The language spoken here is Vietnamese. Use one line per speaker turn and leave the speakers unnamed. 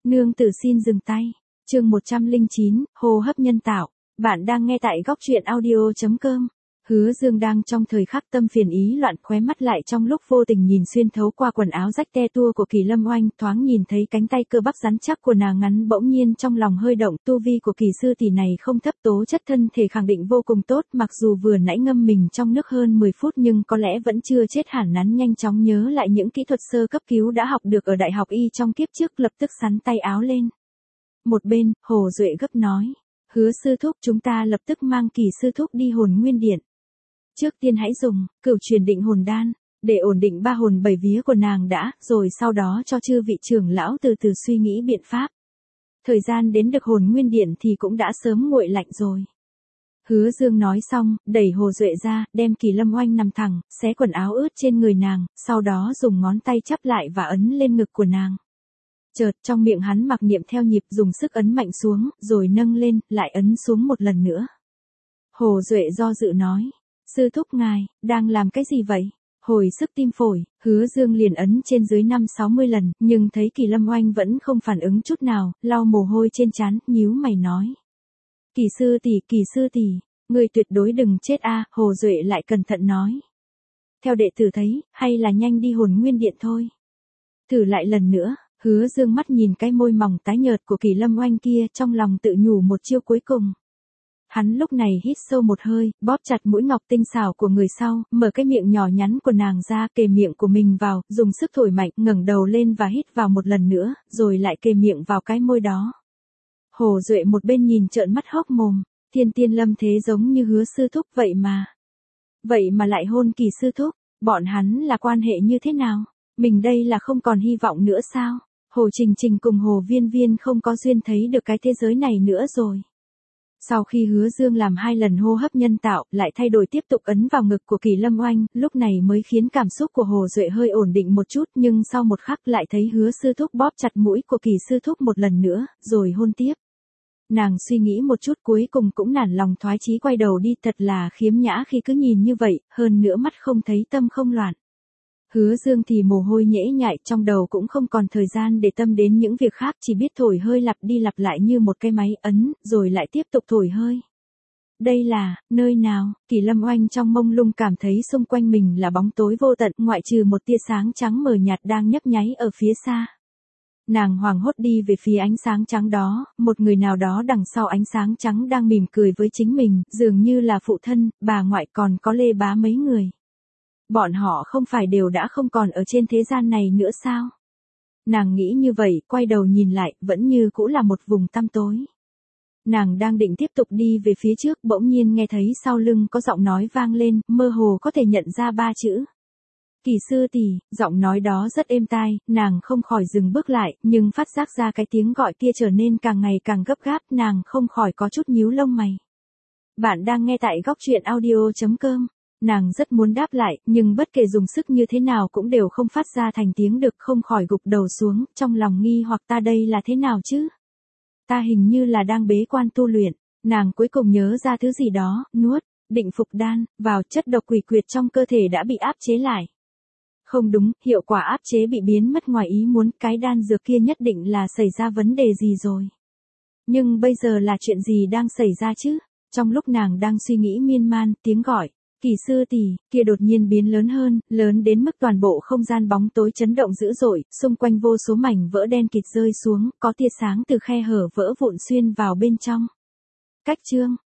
Nương tử xin dừng tay. Chương 109, hô hấp nhân tạo. Bạn đang nghe tại góc truyện audio.com. Hứa Dương đang trong thời khắc tâm phiền ý loạn, khóe mắt lại trong lúc vô tình nhìn xuyên thấu qua quần áo rách te tua của Kỳ Lâm Oanh, thoáng nhìn thấy cánh tay cơ bắp rắn chắc của nàng ngắn, bỗng nhiên trong lòng hơi động. Tu vi của Kỳ sư tỷ này không thấp, tố chất thân thể khẳng định vô cùng tốt, mặc dù vừa nãy ngâm mình trong nước hơn 10 phút nhưng có lẽ vẫn chưa chết hẳn. Hắn nhanh chóng nhớ lại những kỹ thuật sơ cấp cứu đã học được ở đại học y trong kiếp trước, lập tức xắn tay áo lên. Một bên, Hồ Duệ gấp nói: Hứa sư thúc, chúng ta lập tức mang Kỳ sư thúc đi Hồn Nguyên Điện. Trước tiên hãy dùng Cửu Truyền Định Hồn Đan để ổn định ba hồn bảy vía của nàng đã, rồi sau đó cho chư vị trưởng lão từ từ suy nghĩ biện pháp. Thời gian đến được Hồn Nguyên Điện thì cũng đã sớm nguội lạnh rồi. Hứa Dương nói xong, đẩy Hồ Duệ ra, đem Kỳ Lâm Oanh nằm thẳng, xé quần áo ướt trên người nàng, sau đó dùng ngón tay chắp lại và ấn lên ngực của nàng. Chợt trong miệng hắn mặc niệm theo nhịp, dùng sức ấn mạnh xuống, rồi nâng lên, lại ấn xuống một lần nữa. Hồ Duệ do dự nói: Sư thúc ngài, đang làm cái gì vậy? Hồi sức tim phổi, Hứa Dương liền ấn trên dưới 5-60 lần, nhưng thấy Kỳ Lâm Oanh vẫn không phản ứng chút nào, lau mồ hôi trên trán, nhíu mày nói: Kỳ sư tỷ, người tuyệt đối đừng chết a. Hồ Duệ lại cẩn thận nói: Theo đệ tử thấy, hay là nhanh đi Hồn Nguyên Điện thôi. Thử lại lần nữa. Hứa Dương mắt nhìn cái môi mỏng tái nhợt của Kỳ Lâm Oanh kia, trong lòng tự nhủ một chiêu cuối cùng. Hắn lúc này hít sâu một hơi, bóp chặt mũi ngọc tinh xảo của người sau, mở cái miệng nhỏ nhắn của nàng ra, kề miệng của mình vào, dùng sức thổi mạnh, ngẩng đầu lên và hít vào một lần nữa, rồi lại kề miệng vào cái môi đó. Hồ Duệ một bên nhìn trợn mắt hốc mồm, thiên tiên lâm thế giống như Hứa sư thúc vậy mà lại hôn Kỳ sư thúc, bọn hắn là quan hệ như thế nào? Mình đây là không còn hy vọng nữa sao? Hồ Trình Trình cùng Hồ Viên Viên không có duyên thấy được cái thế giới này nữa rồi. Sau khi Hứa Dương làm 2 lần hô hấp nhân tạo, lại thay đổi tiếp tục ấn vào ngực của Kỳ Lâm Oanh, lúc này mới khiến cảm xúc của Hồ Duệ hơi ổn định một chút, nhưng sau một khắc lại thấy Hứa sư thúc bóp chặt mũi của Kỳ sư thúc một lần nữa, rồi hôn tiếp. Nàng suy nghĩ một chút, cuối cùng cũng nản lòng thoái chí quay đầu đi, thật là khiếm nhã khi cứ nhìn như vậy, hơn nữa mắt không thấy tâm không loạn. Hứa Dương thì mồ hôi nhễ nhại, trong đầu cũng không còn thời gian để tâm đến những việc khác, chỉ biết thổi hơi lặp đi lặp lại như một cái máy ấn, rồi lại tiếp tục thổi hơi. Đây là, nơi nào? Kỳ Lâm Oanh trong mông lung cảm thấy xung quanh mình là bóng tối vô tận, ngoại trừ một tia sáng trắng mờ nhạt đang nhấp nháy ở phía xa. Nàng hoảng hốt đi về phía ánh sáng trắng đó, một người nào đó đằng sau ánh sáng trắng đang mỉm cười với chính mình, dường như là phụ thân, bà ngoại, còn có Lê Bá mấy người. Bọn họ không phải đều đã không còn ở trên thế gian này nữa sao? Nàng nghĩ như vậy, quay đầu nhìn lại, vẫn như cũ là một vùng tăm tối. Nàng đang định tiếp tục đi về phía trước, bỗng nhiên nghe thấy sau lưng có giọng nói vang lên, mơ hồ có thể nhận ra 3 chữ. Kỳ sư tỷ. Giọng nói đó rất êm tai, nàng không khỏi dừng bước lại, nhưng phát giác ra cái tiếng gọi kia trở nên càng ngày càng gấp gáp, nàng không khỏi có chút nhíu lông mày. Bạn đang nghe tại góc truyện audio.com. Nàng rất muốn đáp lại, nhưng bất kể dùng sức như thế nào cũng đều không phát ra thành tiếng được, không khỏi gục đầu xuống, trong lòng nghi hoặc ta đây là thế nào chứ? Ta hình như là đang bế quan tu luyện. Nàng cuối cùng nhớ ra thứ gì đó, nuốt Định Phục Đan vào, chất độc quỷ quyệt trong cơ thể đã bị áp chế lại. Không đúng, hiệu quả áp chế bị biến mất ngoài ý muốn, cái đan dược kia nhất định là xảy ra vấn đề gì rồi. Nhưng bây giờ là chuyện gì đang xảy ra chứ? Trong lúc nàng đang suy nghĩ miên man, tiếng gọi Kỳ sư tỷ kia đột nhiên biến lớn hơn, lớn đến mức toàn bộ không gian bóng tối chấn động dữ dội, xung quanh vô số mảnh vỡ đen kịt rơi xuống, có tia sáng từ khe hở vỡ vụn xuyên vào bên trong. Cách chương